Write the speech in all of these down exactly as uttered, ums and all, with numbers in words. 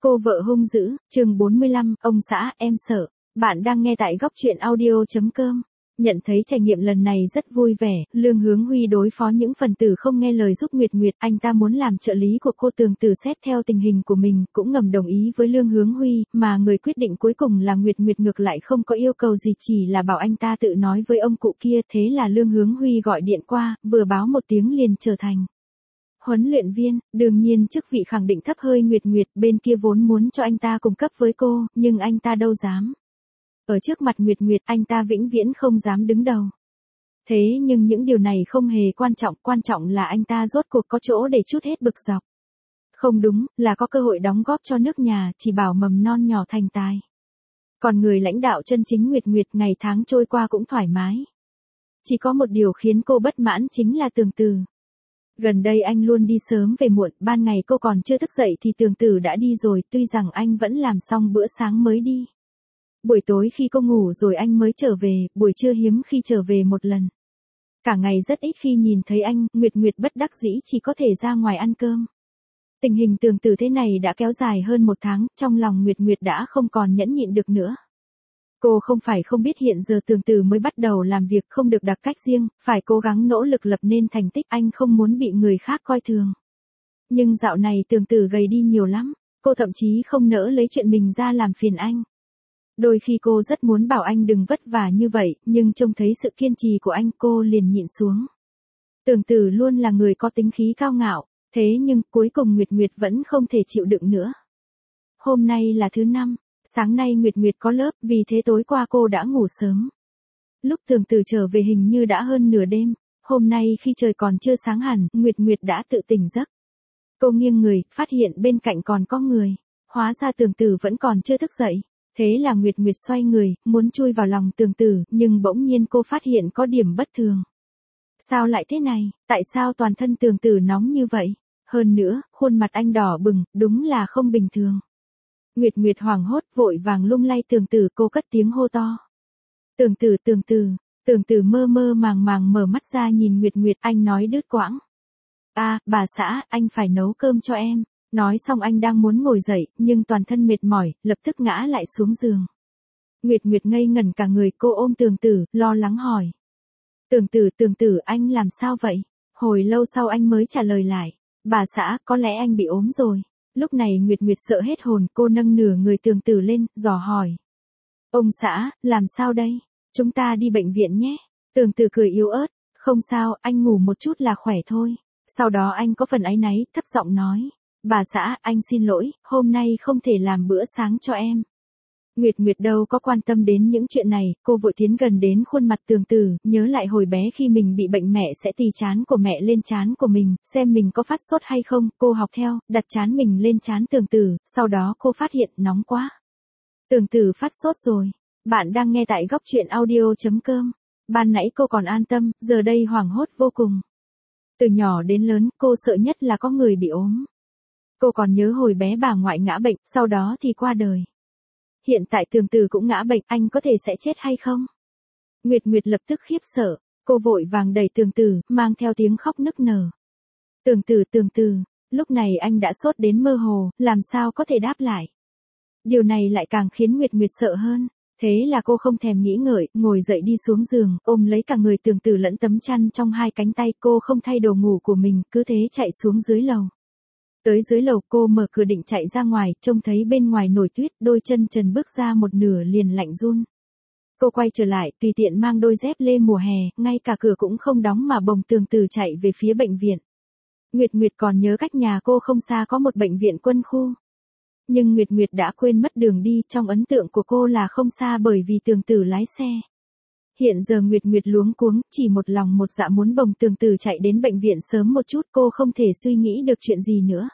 Cô vợ hung dữ, chương bốn mươi lăm, ông xã, em sợ. Bạn đang nghe tại góc truyện audio chấm com. Nhận thấy trải nghiệm lần này rất vui vẻ, Lương Hướng Huy đối phó những phần tử không nghe lời giúp Nguyệt Nguyệt, anh ta muốn làm trợ lý của cô Tường Tử xét theo tình hình của mình, cũng ngầm đồng ý với Lương Hướng Huy, mà người quyết định cuối cùng là Nguyệt Nguyệt ngược lại không có yêu cầu gì, chỉ là bảo anh ta tự nói với ông cụ kia, thế là Lương Hướng Huy gọi điện qua, vừa báo một tiếng liền trở thành huấn luyện viên. Đương nhiên chức vị khẳng định thấp hơi Nguyệt Nguyệt, bên kia vốn muốn cho anh ta cùng cấp với cô, nhưng anh ta đâu dám. Ở trước mặt Nguyệt Nguyệt, anh ta vĩnh viễn không dám đứng đầu. Thế nhưng những điều này không hề quan trọng, quan trọng là anh ta rốt cuộc có chỗ để trút hết bực dọc. Không đúng, là có cơ hội đóng góp cho nước nhà, chỉ bảo mầm non nhỏ thành tài. Còn người lãnh đạo chân chính Nguyệt Nguyệt ngày tháng trôi qua cũng thoải mái. Chỉ có một điều khiến cô bất mãn chính là Tường Tử. Gần đây anh luôn đi sớm về muộn, ban ngày cô còn chưa thức dậy thì Tường Tử đã đi rồi, tuy rằng anh vẫn làm xong bữa sáng mới đi. Buổi tối khi cô ngủ rồi anh mới trở về, buổi trưa hiếm khi trở về một lần. Cả ngày rất ít khi nhìn thấy anh, Nguyệt Nguyệt bất đắc dĩ chỉ có thể ra ngoài ăn cơm. Tình hình Tường Tử thế này đã kéo dài hơn một tháng, trong lòng Nguyệt Nguyệt đã không còn nhẫn nhịn được nữa. Cô không phải không biết hiện giờ Tường Tử mới bắt đầu làm việc không được đặc cách riêng, phải cố gắng nỗ lực lập nên thành tích, anh không muốn bị người khác coi thường. Nhưng dạo này Tường Tử gầy đi nhiều lắm, cô thậm chí không nỡ lấy chuyện mình ra làm phiền anh. Đôi khi cô rất muốn bảo anh đừng vất vả như vậy, nhưng trông thấy sự kiên trì của anh cô liền nhịn xuống. Tường Tử luôn là người có tính khí cao ngạo, thế nhưng cuối cùng Nguyệt Nguyệt vẫn không thể chịu đựng nữa. Hôm nay là thứ năm. Sáng nay Nguyệt Nguyệt có lớp, vì thế tối qua cô đã ngủ sớm. Lúc Tường Tử trở về hình như đã hơn nửa đêm, hôm nay khi trời còn chưa sáng hẳn, Nguyệt Nguyệt đã tự tỉnh giấc. Cô nghiêng người, phát hiện bên cạnh còn có người, hóa ra Tường Tử vẫn còn chưa thức dậy. Thế là Nguyệt Nguyệt xoay người, muốn chui vào lòng Tường Tử, nhưng bỗng nhiên cô phát hiện có điểm bất thường. Sao lại thế này, tại sao toàn thân Tường Tử nóng như vậy? Hơn nữa, khuôn mặt anh đỏ bừng, đúng là không bình thường. Nguyệt Nguyệt hoảng hốt vội vàng lung lay Tường Tử, cô cất tiếng hô to. Tường Tử, Tường Tử, Tường Tử mơ mơ màng màng mở mắt ra nhìn Nguyệt Nguyệt, anh nói đứt quãng. À, bà xã, anh phải nấu cơm cho em. Nói xong anh đang muốn ngồi dậy, nhưng toàn thân mệt mỏi, lập tức ngã lại xuống giường. Nguyệt Nguyệt ngây ngẩn cả người, cô ôm Tường Tử, lo lắng hỏi. Tường Tử, Tường Tử, anh làm sao vậy? Hồi lâu sau anh mới trả lời lại. Bà xã, có lẽ anh bị ốm rồi. Lúc này Nguyệt Nguyệt sợ hết hồn, cô nâng nửa người Tường Tử lên, dò hỏi. Ông xã, làm sao đây? Chúng ta đi bệnh viện nhé. Tường Tử cười yếu ớt. Không sao, anh ngủ một chút là khỏe thôi. Sau đó anh có phần áy náy, thấp giọng nói. Bà xã, anh xin lỗi, hôm nay không thể làm bữa sáng cho em. Nguyệt Nguyệt đâu có quan tâm đến những chuyện này, cô vội tiến gần đến khuôn mặt Tường Tử, nhớ lại hồi bé khi mình bị bệnh mẹ sẽ tì trán của mẹ lên trán của mình, xem mình có phát sốt hay không, cô học theo, đặt trán mình lên trán Tường Tử, sau đó cô phát hiện nóng quá. Tường Tử phát sốt rồi. Bạn đang nghe tại góc truyện audio chấm com. Ban nãy cô còn an tâm, giờ đây hoảng hốt vô cùng. Từ nhỏ đến lớn, cô sợ nhất là có người bị ốm. Cô còn nhớ hồi bé bà ngoại ngã bệnh, sau đó thì qua đời. Hiện tại Tường Tử cũng ngã bệnh, anh có thể sẽ chết hay không? Nguyệt Nguyệt lập tức khiếp sợ, cô vội vàng đẩy Tường Tử, mang theo tiếng khóc nức nở. Tường Tử, Tường Tử, lúc này anh đã sốt đến mơ hồ, làm sao có thể đáp lại. Điều này lại càng khiến Nguyệt Nguyệt sợ hơn. Thế là cô không thèm nghĩ ngợi, ngồi dậy đi xuống giường, ôm lấy cả người Tường Tử lẫn tấm chăn trong hai cánh tay, cô không thay đồ ngủ của mình, cứ thế chạy xuống dưới lầu. Tới dưới lầu cô mở cửa định chạy ra ngoài, trông thấy bên ngoài nổi tuyết, đôi chân trần bước ra một nửa liền lạnh run. Cô quay trở lại, tùy tiện mang đôi dép lê mùa hè, ngay cả cửa cũng không đóng mà bồng Tường Tử chạy về phía bệnh viện. Nguyệt Nguyệt còn nhớ cách nhà cô không xa có một bệnh viện quân khu. Nhưng Nguyệt Nguyệt đã quên mất đường đi, trong ấn tượng của cô là không xa bởi vì Tường Tử lái xe. Hiện giờ Nguyệt Nguyệt luống cuống, chỉ một lòng một dạ muốn bồng Tường Tử chạy đến bệnh viện sớm một chút, cô không thể suy nghĩ được chuyện gì nữa.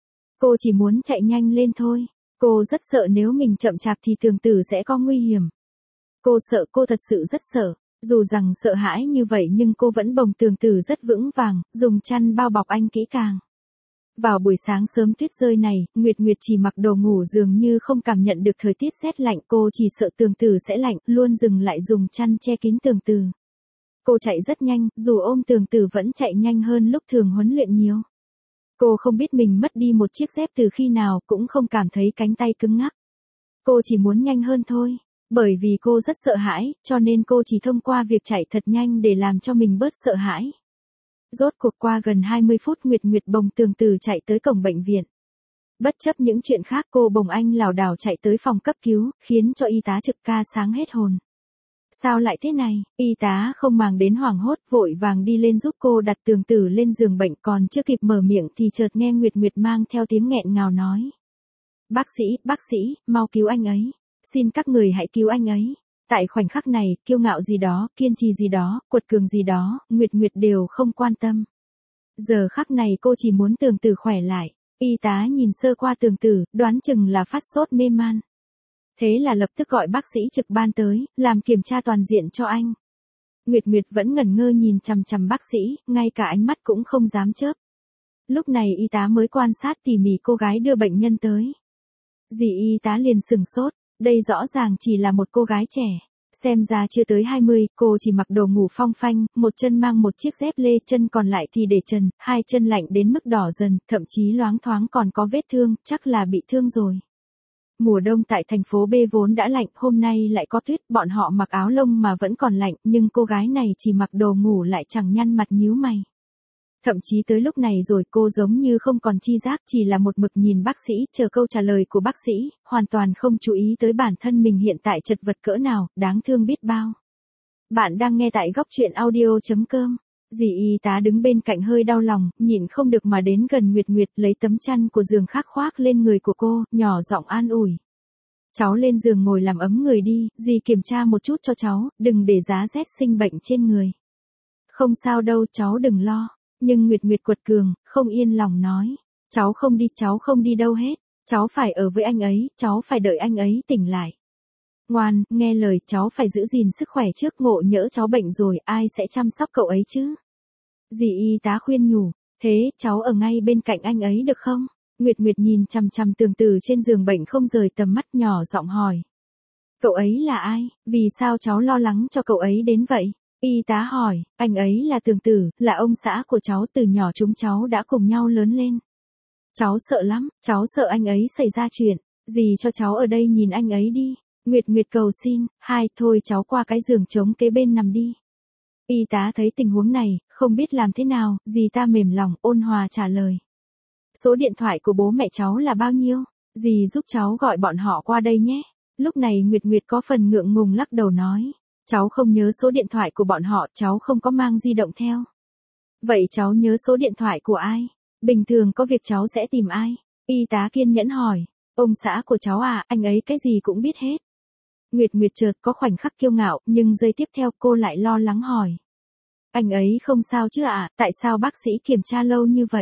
Cô chỉ muốn chạy nhanh lên thôi. Cô rất sợ nếu mình chậm chạp thì Tường Tử sẽ có nguy hiểm. Cô sợ, cô thật sự rất sợ. Dù rằng sợ hãi như vậy nhưng cô vẫn bồng Tường Tử rất vững vàng, dùng chăn bao bọc anh kỹ càng. Vào buổi sáng sớm tuyết rơi này, Nguyệt Nguyệt chỉ mặc đồ ngủ dường như không cảm nhận được thời tiết rét lạnh, cô chỉ sợ Tường Tử sẽ lạnh, luôn dừng lại dùng chăn che kín Tường Tử. Cô chạy rất nhanh, dù ôm Tường Tử vẫn chạy nhanh hơn lúc thường huấn luyện nhiều. Cô không biết mình mất đi một chiếc dép từ khi nào, cũng không cảm thấy cánh tay cứng ngắc. Cô chỉ muốn nhanh hơn thôi. Bởi vì cô rất sợ hãi, cho nên cô chỉ thông qua việc chạy thật nhanh để làm cho mình bớt sợ hãi. Rốt cuộc qua gần hai mươi phút Nguyệt Nguyệt bồng Tường Tử chạy tới cổng bệnh viện. Bất chấp những chuyện khác cô bồng anh lảo đảo chạy tới phòng cấp cứu, khiến cho y tá trực ca sáng hết hồn. Sao lại thế này? Y tá không màng đến hoảng hốt, vội vàng đi lên giúp cô đặt Tường Tử lên giường bệnh, còn chưa kịp mở miệng thì chợt nghe Nguyệt Nguyệt mang theo tiếng nghẹn ngào nói. Bác sĩ, bác sĩ, mau cứu anh ấy. Xin các người hãy cứu anh ấy. Tại khoảnh khắc này, kiêu ngạo gì đó, kiên trì gì đó, quật cường gì đó, Nguyệt Nguyệt đều không quan tâm. Giờ khắc này cô chỉ muốn Tường Tử khỏe lại. Y tá nhìn sơ qua Tường Tử, đoán chừng là phát sốt mê man. Thế là lập tức gọi bác sĩ trực ban tới, làm kiểm tra toàn diện cho anh. Nguyệt Nguyệt vẫn ngẩn ngơ nhìn chằm chằm bác sĩ, ngay cả ánh mắt cũng không dám chớp. Lúc này y tá mới quan sát tỉ mỉ cô gái đưa bệnh nhân tới. Dì y tá liền sừng sốt, đây rõ ràng chỉ là một cô gái trẻ. Xem ra chưa tới hai mươi, cô chỉ mặc đồ ngủ phong phanh, một chân mang một chiếc dép lê, chân còn lại thì để trần, hai chân lạnh đến mức đỏ dần, thậm chí loáng thoáng còn có vết thương, chắc là bị thương rồi. Mùa đông tại thành phố B vốn đã lạnh, hôm nay lại có tuyết, bọn họ mặc áo lông mà vẫn còn lạnh, nhưng cô gái này chỉ mặc đồ ngủ lại chẳng nhăn mặt nhíu mày. Thậm chí tới lúc này rồi cô giống như không còn chi giác, chỉ là một mực nhìn bác sĩ, chờ câu trả lời của bác sĩ, hoàn toàn không chú ý tới bản thân mình hiện tại chật vật cỡ nào, đáng thương biết bao. Bạn đang nghe tại góc truyện audio chấm com. Dì y tá đứng bên cạnh hơi đau lòng, nhịn không được mà đến gần Nguyệt Nguyệt lấy tấm chăn của giường khác khoác lên người của cô, nhỏ giọng an ủi. Cháu lên giường ngồi làm ấm người đi, dì kiểm tra một chút cho cháu, đừng để giá rét sinh bệnh trên người. Không sao đâu, cháu đừng lo. Nhưng Nguyệt Nguyệt quật cường, không yên lòng nói. Cháu không đi, cháu không đi đâu hết. Cháu phải ở với anh ấy, cháu phải đợi anh ấy tỉnh lại. Ngoan, nghe lời, cháu phải giữ gìn sức khỏe trước, ngộ nhỡ cháu bệnh rồi, ai sẽ chăm sóc cậu ấy chứ? Dì y tá khuyên nhủ, thế cháu ở ngay bên cạnh anh ấy được không? Nguyệt Nguyệt nhìn chằm chằm Tường Tử trên giường bệnh không rời tầm mắt, nhỏ giọng hỏi. Cậu ấy là ai? Vì sao cháu lo lắng cho cậu ấy đến vậy? Y tá hỏi, anh ấy là Tường Tử, là ông xã của cháu, từ nhỏ chúng cháu đã cùng nhau lớn lên. Cháu sợ lắm, cháu sợ anh ấy xảy ra chuyện, dì cho cháu ở đây nhìn anh ấy đi. Nguyệt Nguyệt cầu xin, hai, thôi cháu qua cái giường trống kế bên nằm đi. Y tá thấy tình huống này, không biết làm thế nào, dì ta mềm lòng, ôn hòa trả lời. Số điện thoại của bố mẹ cháu là bao nhiêu? Dì giúp cháu gọi bọn họ qua đây nhé. Lúc này Nguyệt Nguyệt có phần ngượng ngùng lắc đầu nói. Cháu không nhớ số điện thoại của bọn họ, cháu không có mang di động theo. Vậy cháu nhớ số điện thoại của ai? Bình thường có việc cháu sẽ tìm ai? Y tá kiên nhẫn hỏi. Ông xã của cháu à, anh ấy cái gì cũng biết hết. Nguyệt Nguyệt chợt có khoảnh khắc kiêu ngạo, nhưng giây tiếp theo cô lại lo lắng hỏi. Anh ấy không sao chứ ạ, à? Tại sao bác sĩ kiểm tra lâu như vậy?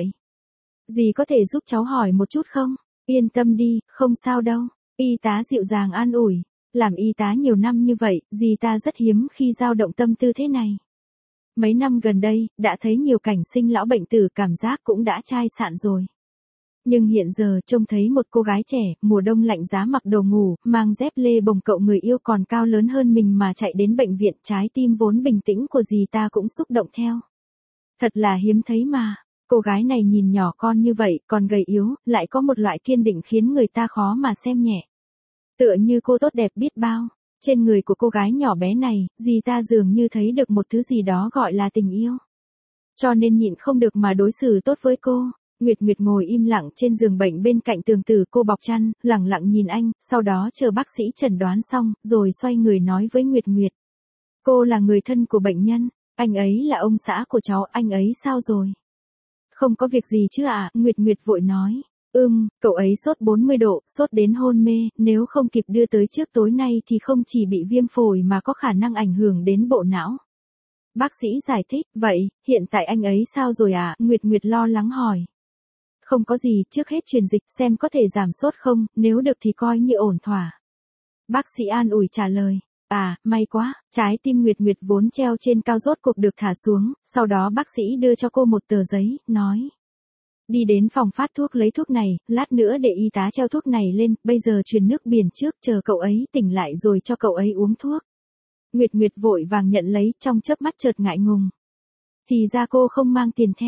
Dì có thể giúp cháu hỏi một chút không? Yên tâm đi, không sao đâu. Y tá dịu dàng an ủi. Làm y tá nhiều năm như vậy, dì ta rất hiếm khi dao động tâm tư thế này. Mấy năm gần đây, đã thấy nhiều cảnh sinh lão bệnh tử, cảm giác cũng đã chai sạn rồi. Nhưng hiện giờ trông thấy một cô gái trẻ, mùa đông lạnh giá mặc đồ ngủ, mang dép lê bồng cậu người yêu còn cao lớn hơn mình mà chạy đến bệnh viện, trái tim vốn bình tĩnh của dì ta cũng xúc động theo. Thật là hiếm thấy mà. Cô gái này nhìn nhỏ con như vậy, còn gầy yếu, lại có một loại kiên định khiến người ta khó mà xem nhẹ. Tựa như cô tốt đẹp biết bao. Trên người của cô gái nhỏ bé này, dì ta dường như thấy được một thứ gì đó gọi là tình yêu. Cho nên nhịn không được mà đối xử tốt với cô. Nguyệt Nguyệt ngồi im lặng trên giường bệnh bên cạnh Tường Tử, cô bọc chăn, lặng lặng nhìn anh, sau đó chờ bác sĩ chẩn đoán xong, rồi xoay người nói với Nguyệt Nguyệt. Cô là người thân của bệnh nhân, anh ấy là ông xã của cháu, anh ấy sao rồi? Không có việc gì chứ ạ, à? Nguyệt Nguyệt vội nói. Ừm, cậu ấy sốt bốn mươi độ, sốt đến hôn mê, nếu không kịp đưa tới trước tối nay thì không chỉ bị viêm phổi mà có khả năng ảnh hưởng đến bộ não. Bác sĩ giải thích, vậy, hiện tại anh ấy sao rồi à? Nguyệt Nguyệt lo lắng hỏi. Không có gì, trước hết truyền dịch xem có thể giảm sốt không, nếu được thì coi như ổn thỏa. Bác sĩ an ủi trả lời. À, may quá, trái tim Nguyệt Nguyệt vốn treo trên cao rốt cuộc được thả xuống, sau đó bác sĩ đưa cho cô một tờ giấy, nói. Đi đến phòng phát thuốc lấy thuốc này, lát nữa để y tá treo thuốc này lên, bây giờ truyền nước biển trước, chờ cậu ấy tỉnh lại rồi cho cậu ấy uống thuốc. Nguyệt Nguyệt vội vàng nhận lấy, trong chớp mắt chợt ngại ngùng. Thì ra cô không mang tiền theo.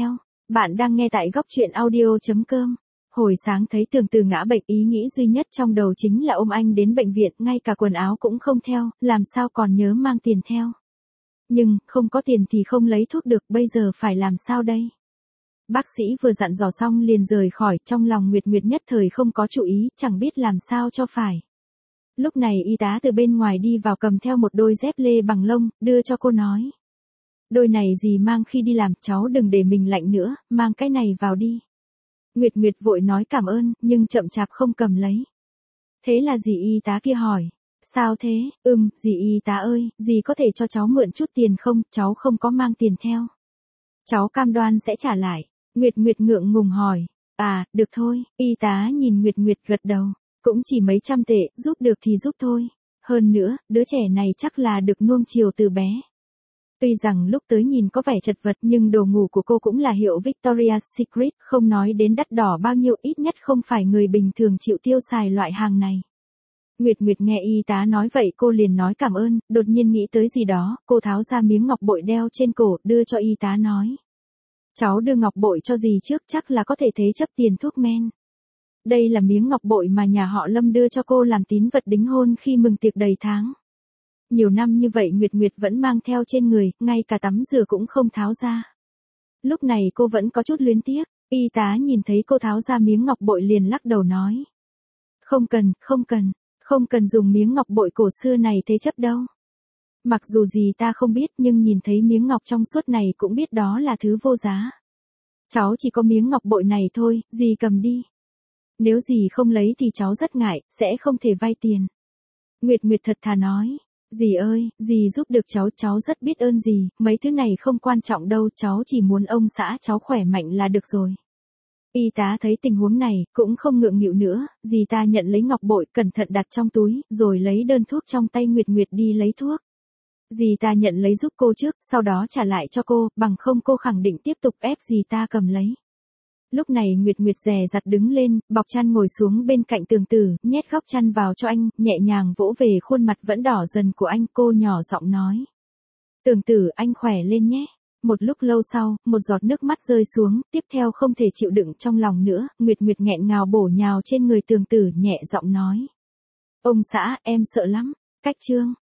Bạn đang nghe tại góc chuyện audio chấm com. Hồi sáng thấy Tường Từ ngã bệnh, ý nghĩ duy nhất trong đầu chính là ôm anh đến bệnh viện, ngay cả quần áo cũng không theo, làm sao còn nhớ mang tiền theo. Nhưng, không có tiền thì không lấy thuốc được, bây giờ phải làm sao đây? Bác sĩ vừa dặn dò xong liền rời khỏi, trong lòng Nguyệt Nguyệt nhất thời không có chú ý, chẳng biết làm sao cho phải. Lúc này y tá từ bên ngoài đi vào cầm theo một đôi dép lê bằng lông, đưa cho cô nói. Đôi này dì mang khi đi làm, cháu đừng để mình lạnh nữa, mang cái này vào đi. Nguyệt Nguyệt vội nói cảm ơn, nhưng chậm chạp không cầm lấy. Thế là dì y tá kia hỏi. Sao thế? Ừm, dì y tá ơi, dì có thể cho cháu mượn chút tiền không, cháu không có mang tiền theo. Cháu cam đoan sẽ trả lại. Nguyệt Nguyệt ngượng ngùng hỏi. À, được thôi, y tá nhìn Nguyệt Nguyệt gật đầu. Cũng chỉ mấy trăm tệ, giúp được thì giúp thôi. Hơn nữa, đứa trẻ này chắc là được nuông chiều từ bé. Tuy rằng lúc tới nhìn có vẻ chật vật nhưng đồ ngủ của cô cũng là hiệu Victoria's Secret, không nói đến đắt đỏ bao nhiêu, ít nhất không phải người bình thường chịu tiêu xài loại hàng này. Nguyệt Nguyệt nghe y tá nói vậy cô liền nói cảm ơn, đột nhiên nghĩ tới gì đó, cô tháo ra miếng ngọc bội đeo trên cổ, đưa cho y tá nói. Cháu đưa ngọc bội cho dì trước, chắc là có thể thế chấp tiền thuốc men. Đây là miếng ngọc bội mà nhà họ Lâm đưa cho cô làm tín vật đính hôn khi mừng tiệc đầy tháng. Nhiều năm như vậy Nguyệt Nguyệt vẫn mang theo trên người, ngay cả tắm rửa cũng không tháo ra. Lúc này cô vẫn có chút luyến tiếc, y tá nhìn thấy cô tháo ra miếng ngọc bội liền lắc đầu nói. Không cần, không cần, không cần dùng miếng ngọc bội cổ xưa này thế chấp đâu. Mặc dù gì ta không biết nhưng nhìn thấy miếng ngọc trong suốt này cũng biết đó là thứ vô giá. Cháu chỉ có miếng ngọc bội này thôi, dì cầm đi. Nếu dì không lấy thì cháu rất ngại, sẽ không thể vay tiền. Nguyệt Nguyệt thật thà nói. Dì ơi, dì giúp được cháu, cháu rất biết ơn dì, mấy thứ này không quan trọng đâu, cháu chỉ muốn ông xã cháu khỏe mạnh là được rồi. Y tá thấy tình huống này, cũng không ngượng nghịu nữa, dì ta nhận lấy ngọc bội, cẩn thận đặt trong túi, rồi lấy đơn thuốc trong tay Nguyệt Nguyệt đi lấy thuốc. Dì ta nhận lấy giúp cô trước, sau đó trả lại cho cô, bằng không cô khẳng định tiếp tục ép dì ta cầm lấy. Lúc này Nguyệt Nguyệt dè dặt đứng lên, bọc chăn ngồi xuống bên cạnh Tường Từ, nhét góc chăn vào cho anh, nhẹ nhàng vỗ về khuôn mặt vẫn đỏ dần của anh, cô nhỏ giọng nói. Tường Từ, anh khỏe lên nhé. Một lúc lâu sau, một giọt nước mắt rơi xuống, tiếp theo không thể chịu đựng trong lòng nữa, Nguyệt Nguyệt nghẹn ngào bổ nhào trên người Tường Từ, nhẹ giọng nói. Ông xã, em sợ lắm. Cách chương.